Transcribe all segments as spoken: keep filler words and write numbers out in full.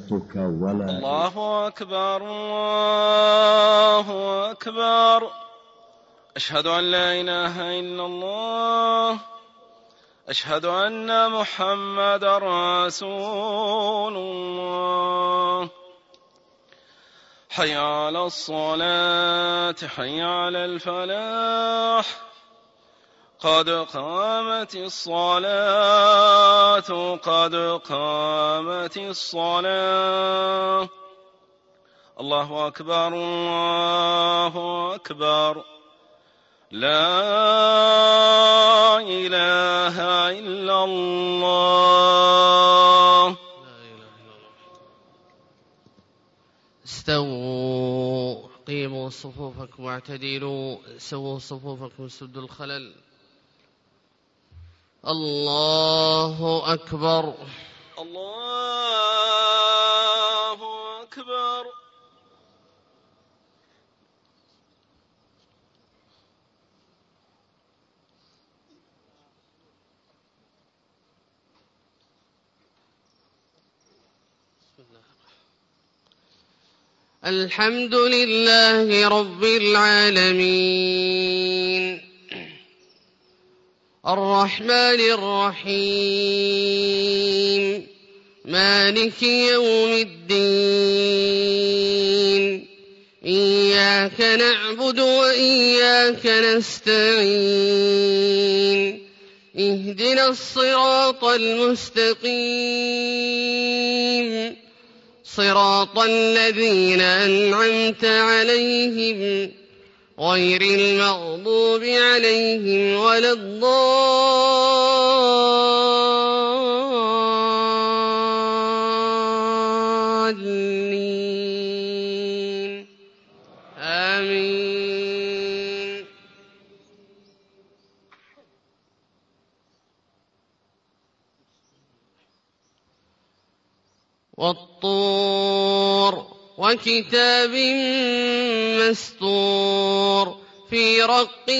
صوتك ولا الله أكبر الله أكبر. أشهد أن لا إله إلا الله. أشهد أن محمد رسول الله. حي على الصلاة حي على الفلاح. قد قامت الصلاة قد قامت الصلاة. الله أكبر الله أكبر. لا إله إلا الله. استووا قيموا صفوفكم واعتدلوا سووا صفوفكم سدوا الخلل. الله أكبر الله أكبر. الحمد لله رب العالمين الرحمن الرحيم مالك يوم الدين. إياك نعبد وإياك نستعين. اهدنا الصراط المستقيم صراط الذين أنعمت عليهم غير المغضوب عليهم ولا الضالين. آمين. والطور وكتاب مسطور في رق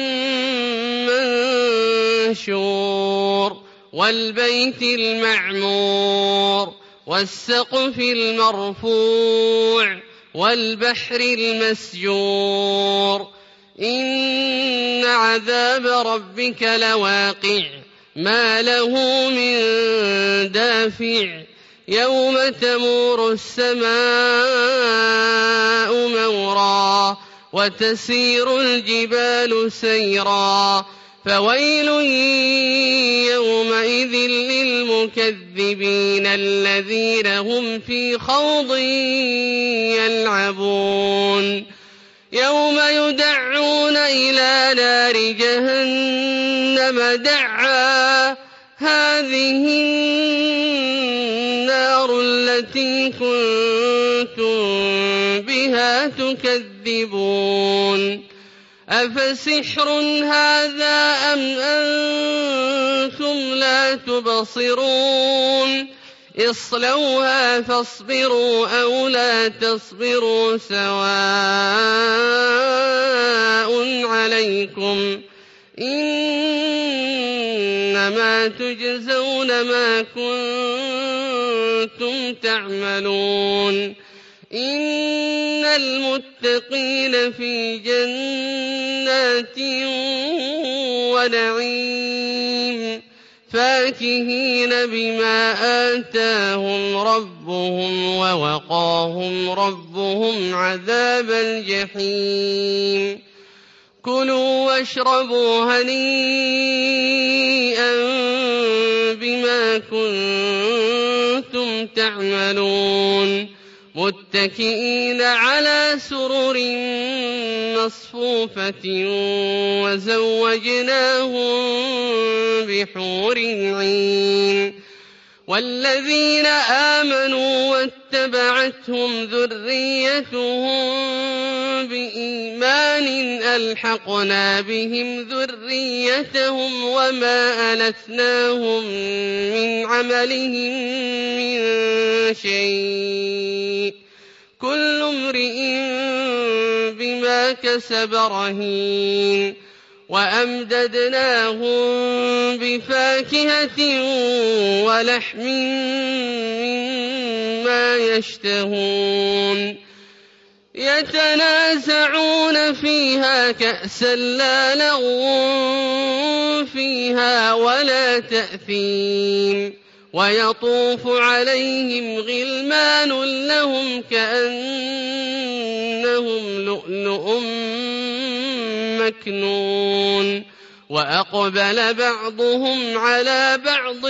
منشور. والبيت المعمور والسقف المرفوع والبحر المسجور. إن عذاب ربك لواقع ما له من دافع. يوم تمور السماء مورا وتسير الجبال سيرا. فويل يومئذ للمكذبين الذين هم في خوض يلعبون. يوم يدعون إلى نار جهنم دعا. هذه النار التي كنتم بها تكذبون. أفسحر هذا أم أنتم لا تبصرون. اصلوها فاصبروا أو لا تصبروا سواء عليكم إنما تجزون ما كنتم تعملون. إن المتقين في جنات ونعيم فاكهين بما آتاهم ربهم ووقاهم ربهم عذاب الجحيم. كلوا واشربوا هنيئا بما كنتم تعملون. متكئين على سرر مصفوفة وزوجناهم بحور عين. والذين آمنوا واتبعتهم ذريتهم بإيمان ألحقنا بهم ذريتهم وما ألتناهم من عملهم من شيء. كل امرئ بما كسب رهين. وأمددناهم بفاكهة ولحم ما يشتهون يتنازعون فيها كأسا لا لغو فيها ولا تأثيم ويطوف عليهم غلمان لهم كأنهم لؤلؤ مكنون وأقبل بعضهم على بعض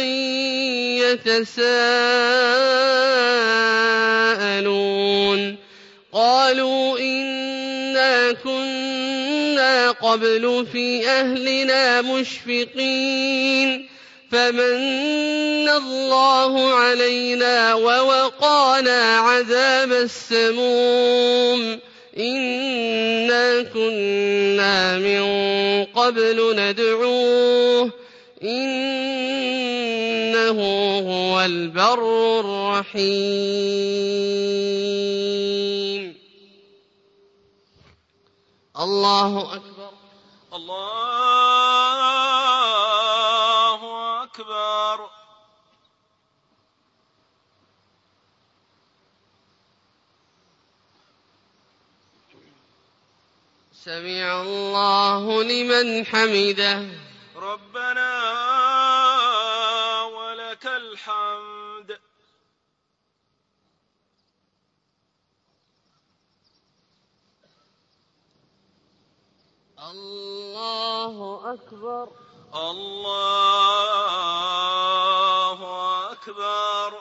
يتساءلون قالوا إنا كنا قبل في أهلنا مشفقين فمن الله علينا ووقانا عذاب السموم إنا كنا من قبل ندعوه إنه هو البر الرحيم. الله أكبر. الله أكبر. سمع الله لمن حمده. ربنا ولك الحمد. الله أكبر. الله أكبر.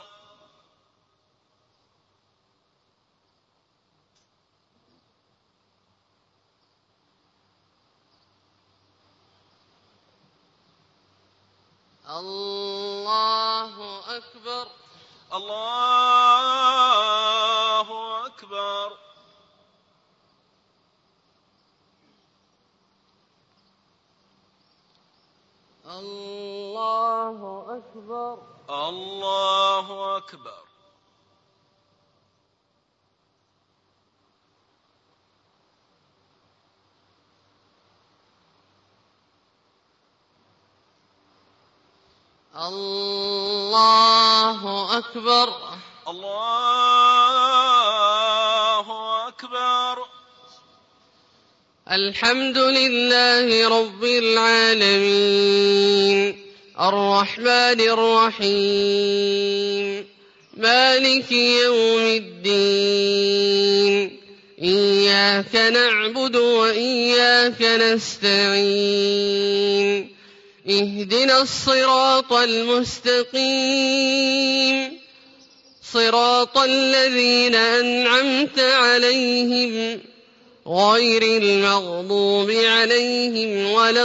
الله أكبر. الله أكبر. الله أكبر. الله أكبر. الله أكبر. الله أكبر. الحمد لله رب العالمين الرحمن الرحيم مالك يوم الدين إياك نعبد وإياك نستعين اهدنا الصراط المستقيم صراط الذين أنعمت عليهم غير المغضوب عليهم ولا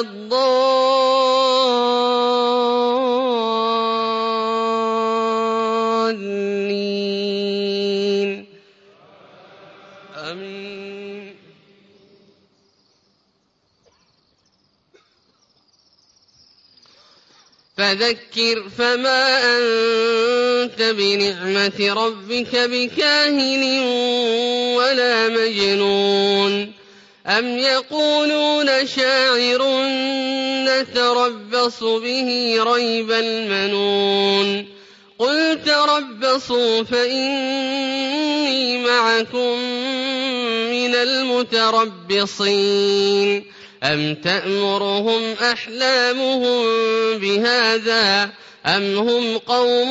الضالين آمين. فذكر فما أنت بنعمة ربك بكاهن ولا مجنون أم يقولون شاعر نتربص به ريب المنون قل تربصوا فإني معكم من المتربصين أم تأمرهم أحلامهم بهذا أم هم قوم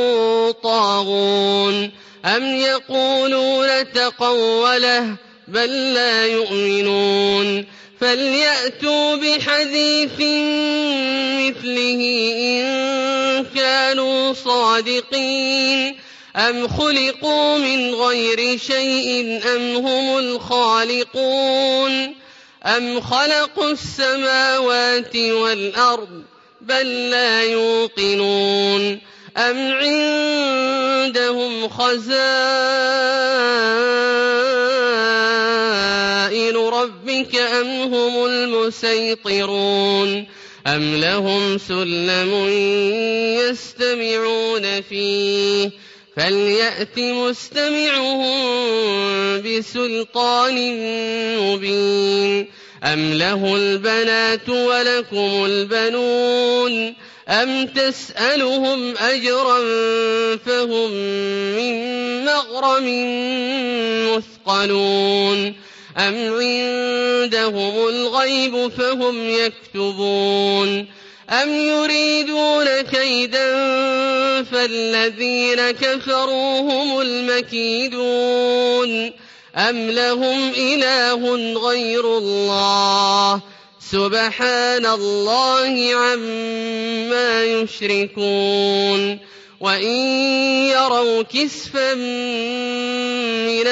طاغون أم يقولون تقوله بل لا يؤمنون فليأتوا بحديث مثله إن كانوا صادقين أم خلقوا من غير شيء أم هم الخالقون أم خلقوا السماوات والأرض بل لا يوقنون أم عندهم خزائن ربك أم هم المسيطرون أم لهم سلم يستمعون فيه فليأت مستمعهم بسلطان مبين أم له البنات ولكم البنون أم تسألهم أجرا فهم من مكرم مثقلون أم عندهم الغيب فهم يكتبون أم يريدون كيدا فالذين كفروا هم المكيدون أم لهم إله غير الله سبحان الله عما يشركون وإن يروا كسفا من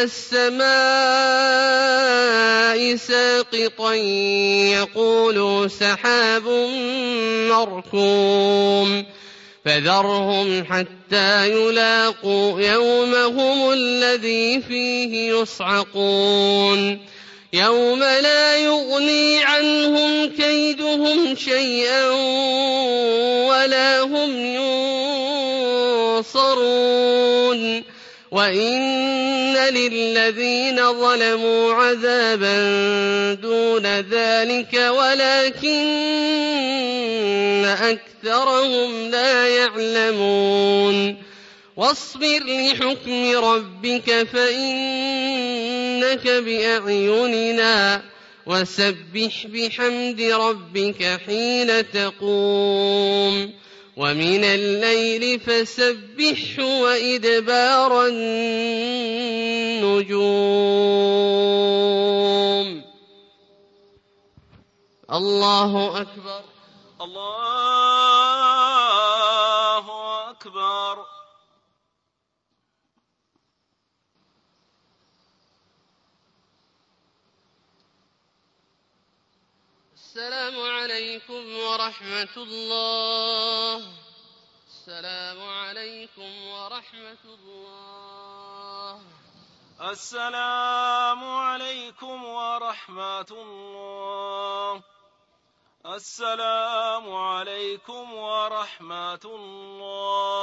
السماء ساقطا يقولوا سحاب مركوم فذرهم حتى يلاقوا يومهم الذي فيه يصعقون يوم لا يغني عنهم كيدهم شيئا ولا هم ينصرون وإن للذين ظلموا عذابا دون ذلك ولكن أكثرهم لا يعلمون واصبر لحكم ربك فإنك بأعيننا وسبح بحمد ربك حين تقوم ومن الليل فسبحه وإدبار النجوم الله أكبر الله أكبر. السلام عليكم ورحمة الله. السلام عليكم ورحمة الله. السلام عليكم ورحمة الله. السلام عليكم ورحمة الله.